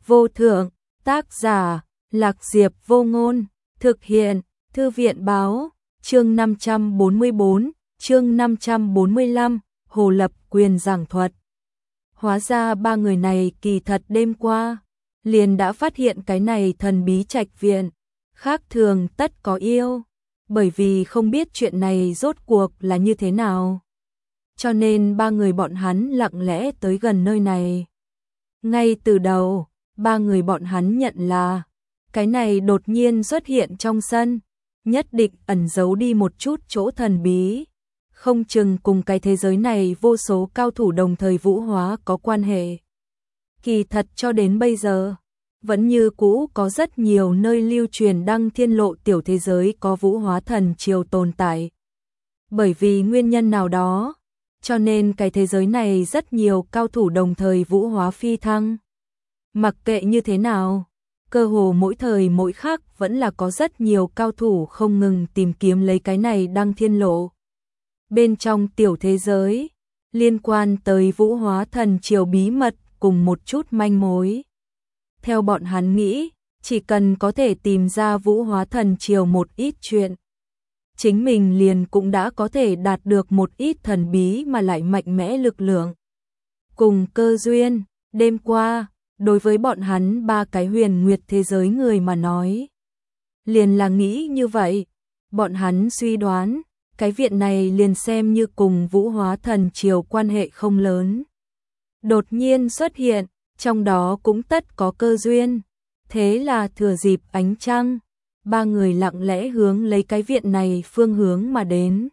vô thượng, tác giả, Lạc Diệp Vô Ngôn, thực hiện, Thư viện báo, chương 544, chương 545, Hồ Lập Quyền giảng thuật. Hóa ra ba người này kỳ thật đêm qua, liền đã phát hiện cái này thần bí trạch viện, khác thường tất có yêu, bởi vì không biết chuyện này rốt cuộc là như thế nào. Cho nên ba người bọn hắn lặng lẽ tới gần nơi này. Ngay từ đầu, ba người bọn hắn nhận là cái này đột nhiên xuất hiện trong sân, nhất định ẩn giấu đi một chút chỗ thần bí, không chừng cùng cái thế giới này vô số cao thủ đồng thời vũ hóa có quan hệ. Kỳ thật cho đến bây giờ, vẫn như cũ có rất nhiều nơi lưu truyền Đăng Thiên Lộ tiểu thế giới có vũ hóa thần triều tồn tại. Bởi vì nguyên nhân nào đó, cho nên cái thế giới này rất nhiều cao thủ đồng thời vũ hóa phi thăng. Mặc kệ như thế nào, cơ hồ mỗi thời mỗi khắc vẫn là có rất nhiều cao thủ không ngừng tìm kiếm lấy cái này Đăng Thiên Lộ. Bên trong tiểu thế giới, liên quan tới vũ hóa thần triều bí mật cùng một chút manh mối. Theo bọn hắn nghĩ, chỉ cần có thể tìm ra vũ hóa thần triều một ít chuyện, chính mình liền cũng đã có thể đạt được một ít thần bí mà lại mạnh mẽ lực lượng. Cùng cơ duyên, đêm qua, đối với bọn hắn ba cái huyền nguyệt thế giới người mà nói, liền là nghĩ như vậy, bọn hắn suy đoán, cái viện này liền xem như cùng vũ hóa thần triều quan hệ không lớn. Đột nhiên xuất hiện, trong đó cũng tất có cơ duyên, thế là thừa dịp ánh trăng, ba người lặng lẽ hướng lấy cái viện này phương hướng mà đến.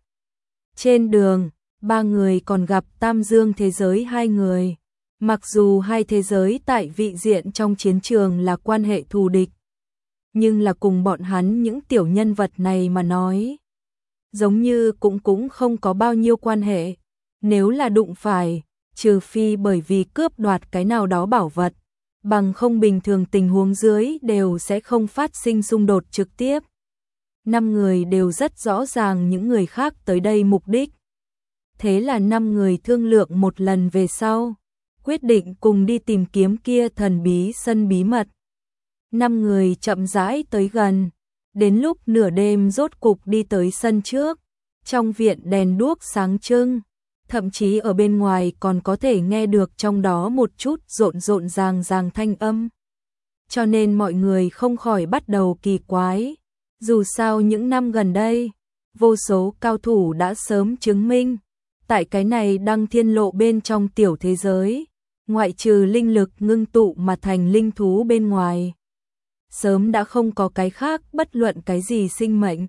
Trên đường, ba người còn gặp Tam Dương thế giới hai người. Mặc dù hai thế giới tại vị diện trong chiến trường là quan hệ thù địch, nhưng là cùng bọn hắn những tiểu nhân vật này mà nói, giống như cũng không có bao nhiêu quan hệ. Nếu là đụng phải, trừ phi bởi vì cướp đoạt cái nào đó bảo vật, bằng không bình thường tình huống dưới đều sẽ không phát sinh xung đột trực tiếp. Năm người đều rất rõ ràng những người khác tới đây mục đích. Thế là năm người thương lượng một lần về sau, quyết định cùng đi tìm kiếm kia thần bí sân bí mật. Năm người chậm rãi tới gần, đến lúc nửa đêm rốt cục đi tới sân trước, trong viện đèn đuốc sáng trưng, thậm chí ở bên ngoài còn có thể nghe được trong đó một chút rộn ràng thanh âm. Cho nên mọi người không khỏi bắt đầu kỳ quái, dù sao những năm gần đây, vô số cao thủ đã sớm chứng minh, tại cái này Đăng Thiên Lộ bên trong tiểu thế giới, ngoại trừ linh lực ngưng tụ mà thành linh thú bên ngoài, sớm đã không có cái khác bất luận cái gì sinh mệnh.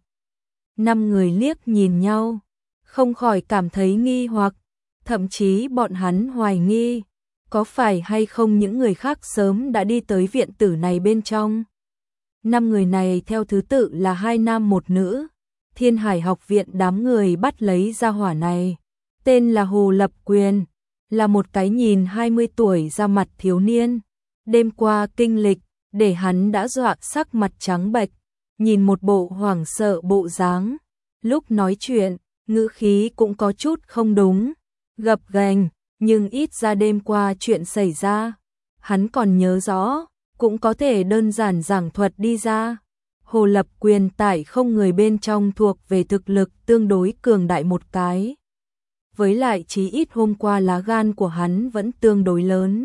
Năm người liếc nhìn nhau, không khỏi cảm thấy nghi hoặc, thậm chí bọn hắn hoài nghi, có phải hay không những người khác sớm đã đi tới viện tử này bên trong. Năm người này theo thứ tự là hai nam một nữ, Thiên Hải học viện đám người bắt lấy ra hỏa này, tên là Hồ Lập Quyền, là một cái nhìn 20 tuổi ra mặt thiếu niên. Đêm qua kinh lịch, để hắn đã dọa sắc mặt trắng bệch, nhìn một bộ hoảng sợ bộ dáng. Lúc nói chuyện, ngữ khí cũng có chút không đúng, gập ghềnh, nhưng ít ra đêm qua chuyện xảy ra, hắn còn nhớ rõ, cũng có thể đơn giản giảng thuật đi ra. Hồ Lập Quyền tại không người bên trong thuộc về thực lực tương đối cường đại một cái. Với lại chí ít hôm qua lá gan của hắn vẫn tương đối lớn.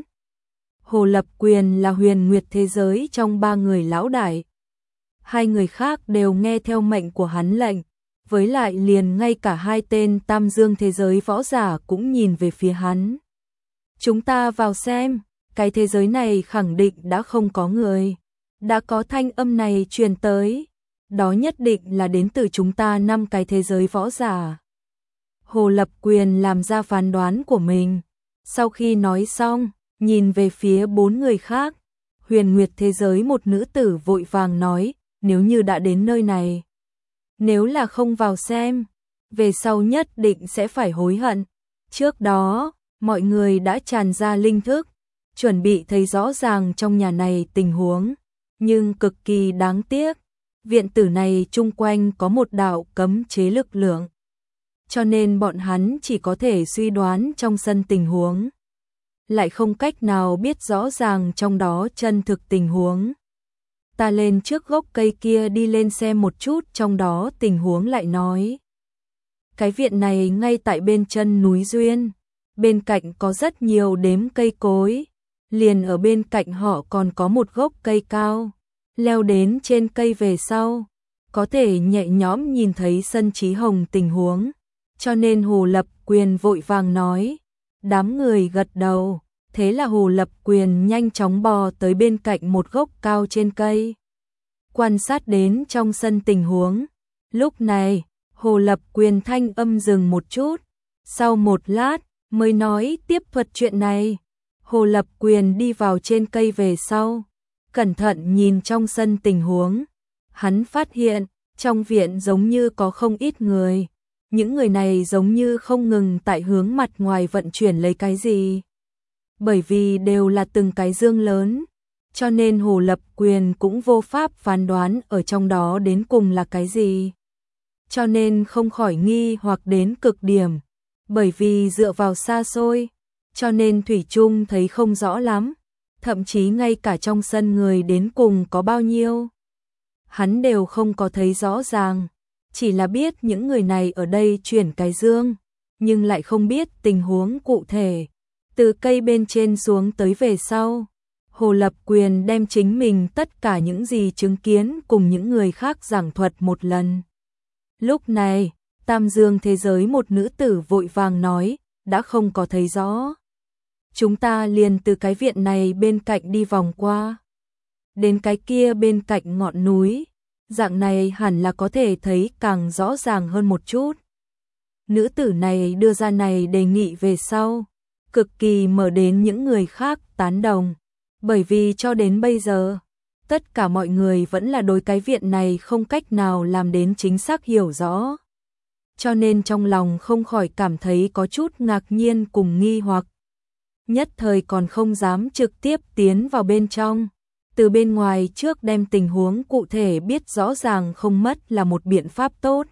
Hồ Lập Quyền là huyền nguyệt thế giới trong ba người lão đại. Hai người khác đều nghe theo mệnh của hắn lệnh, với lại liền ngay cả hai tên Tam Dương thế giới võ giả cũng nhìn về phía hắn. Chúng ta vào xem, cái thế giới này khẳng định đã không có người. Đã có thanh âm này truyền tới, đó nhất định là đến từ chúng ta năm cái thế giới võ giả. Hồ Lập Quyền làm ra phán đoán của mình. Sau khi nói xong, nhìn về phía bốn người khác, huyền nguyệt thế giới một nữ tử vội vàng nói, nếu như đã đến nơi này, nếu là không vào xem, về sau nhất định sẽ phải hối hận. Trước đó, mọi người đã tràn ra linh thức, chuẩn bị thấy rõ ràng trong nhà này tình huống, nhưng cực kỳ đáng tiếc, viện tử này chung quanh có một đạo cấm chế lực lượng. Cho nên bọn hắn chỉ có thể suy đoán trong sân tình huống. lại không cách nào biết rõ ràng trong đó chân thực tình huống. Ta lên trước gốc cây kia đi lên xem một chút trong đó tình huống lại nói. Cái viện này ngay tại bên chân núi Duyên, bên cạnh có rất nhiều đếm cây cối, liền ở bên cạnh họ còn có một gốc cây cao, leo đến trên cây về sau, có thể nhẹ nhõm nhìn thấy sân Chí Hồng tình huống, cho nên Hồ Lập Quyền vội vàng nói. Đám người gật đầu, thế là Hồ Lập Quyền nhanh chóng bò tới bên cạnh một gốc cao trên cây, quan sát đến trong sân tình huống. Lúc này, Hồ Lập Quyền thanh âm dừng một chút, sau một lát mới nói tiếp thuật chuyện này. Hồ Lập Quyền đi vào trên cây về sau, cẩn thận nhìn trong sân tình huống, hắn phát hiện trong viện giống như có không ít người, những người này giống như không ngừng tại hướng mặt ngoài vận chuyển lấy cái gì. Bởi vì đều là từng cái dương lớn, cho nên Hồ Lập Quyền cũng vô pháp phán đoán ở trong đó đến cùng là cái gì. Cho nên không khỏi nghi hoặc đến cực điểm, bởi vì dựa vào xa xôi, cho nên thủy chung thấy không rõ lắm, thậm chí ngay cả trong sân người đến cùng có bao nhiêu, hắn đều không có thấy rõ ràng, chỉ là biết những người này ở đây chuyển cái dương, nhưng lại không biết tình huống cụ thể. Từ cây bên trên xuống tới về sau, Hồ Lập Quyền đem chính mình tất cả những gì chứng kiến cùng những người khác giảng thuật một lần. Lúc này, Tam Dương thế giới một nữ tử vội vàng nói, đã không có thấy rõ. Chúng ta liền từ cái viện này bên cạnh đi vòng qua, đến cái kia bên cạnh ngọn núi, dạng này hẳn là có thể thấy càng rõ ràng hơn một chút. Nữ tử này đưa ra này đề nghị về sau, cực kỳ mở đến những người khác tán đồng, bởi vì cho đến bây giờ, tất cả mọi người vẫn là đối cái viện này không cách nào làm đến chính xác hiểu rõ. Cho nên trong lòng không khỏi cảm thấy có chút ngạc nhiên cùng nghi hoặc. Nhất thời còn không dám trực tiếp tiến vào bên trong. Từ bên ngoài trước đem tình huống cụ thể biết rõ ràng không mất là một biện pháp tốt.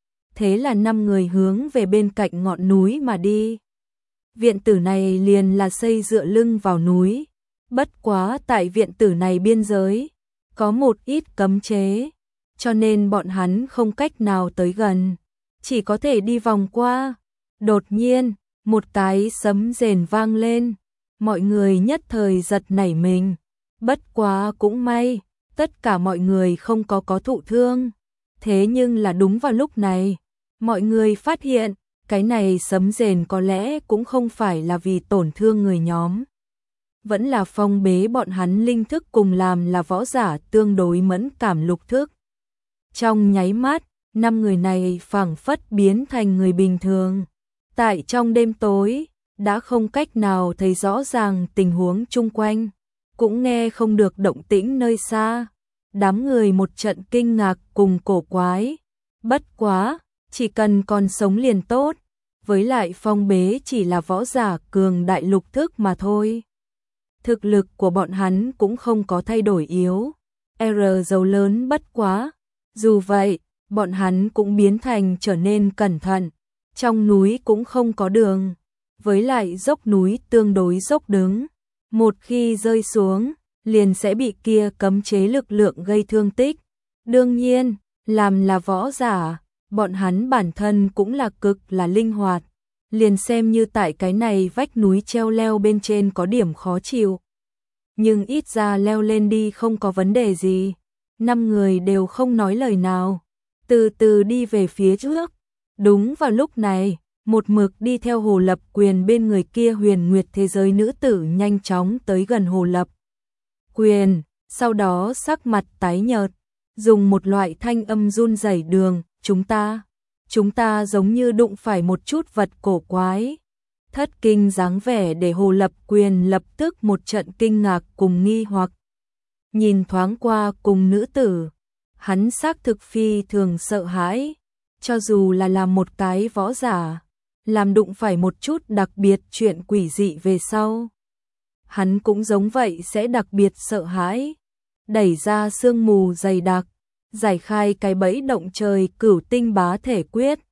Thế là 5 người hướng về bên cạnh ngọn núi mà đi. Viện tử này liền là xây dựa lưng vào núi. Bất quá tại viện tử này biên giới, có một ít cấm chế, cho nên bọn hắn không cách nào tới gần, chỉ có thể đi vòng qua. Đột nhiên, một cái sấm rền vang lên, mọi người nhất thời giật nảy mình. Bất quá cũng may, tất cả mọi người không có thụ thương. Thế nhưng là đúng vào lúc này, mọi người phát hiện, cái này sấm rền có lẽ cũng không phải là vì tổn thương người nhóm. Vẫn là phong bế bọn hắn linh thức cùng làm là võ giả tương đối mẫn cảm lục thức. Trong nháy mắt, 5 người này phảng phất biến thành người bình thường. Tại trong đêm tối, đã không cách nào thấy rõ ràng tình huống chung quanh, cũng nghe không được động tĩnh nơi xa. Đám người một trận kinh ngạc cùng cổ quái. Bất quá, chỉ cần còn sống liền tốt, với lại phong bế chỉ là võ giả cường đại lục thức mà thôi. Thực lực của bọn hắn cũng không có thay đổi yếu. Dầu lớn bất quá. Dù vậy, bọn hắn cũng biến thành trở nên cẩn thận. Trong núi cũng không có đường. Với lại dốc núi tương đối dốc đứng. Một khi rơi xuống, liền sẽ bị kia cấm chế lực lượng gây thương tích. Đương nhiên, làm là võ giả, bọn hắn bản thân cũng là cực là linh hoạt. Liền xem như tại cái này vách núi treo leo bên trên có điểm khó chịu. Nhưng ít ra leo lên đi không có vấn đề gì. 5 người đều không nói lời nào, từ từ đi về phía trước. Đúng vào lúc này, một mực đi theo Hồ Lập Quyền bên người kia Huyền Nguyệt thế giới nữ tử nhanh chóng tới gần Hồ Lập Quyền, sau đó sắc mặt tái nhợt, dùng một loại thanh âm run rẩy đường, chúng ta giống như đụng phải một chút vật cổ quái. Thất kinh dáng vẻ để Hồ Lập Quyền lập tức một trận kinh ngạc cùng nghi hoặc. Nhìn thoáng qua cùng nữ tử, hắn xác thực phi thường sợ hãi, cho dù là làm một cái võ giả, làm đụng phải một chút đặc biệt chuyện quỷ dị về sau. Hắn cũng giống vậy sẽ đặc biệt sợ hãi, đẩy ra sương mù dày đặc, giải khai cái bẫy động trời cửu tinh bá thể quyết,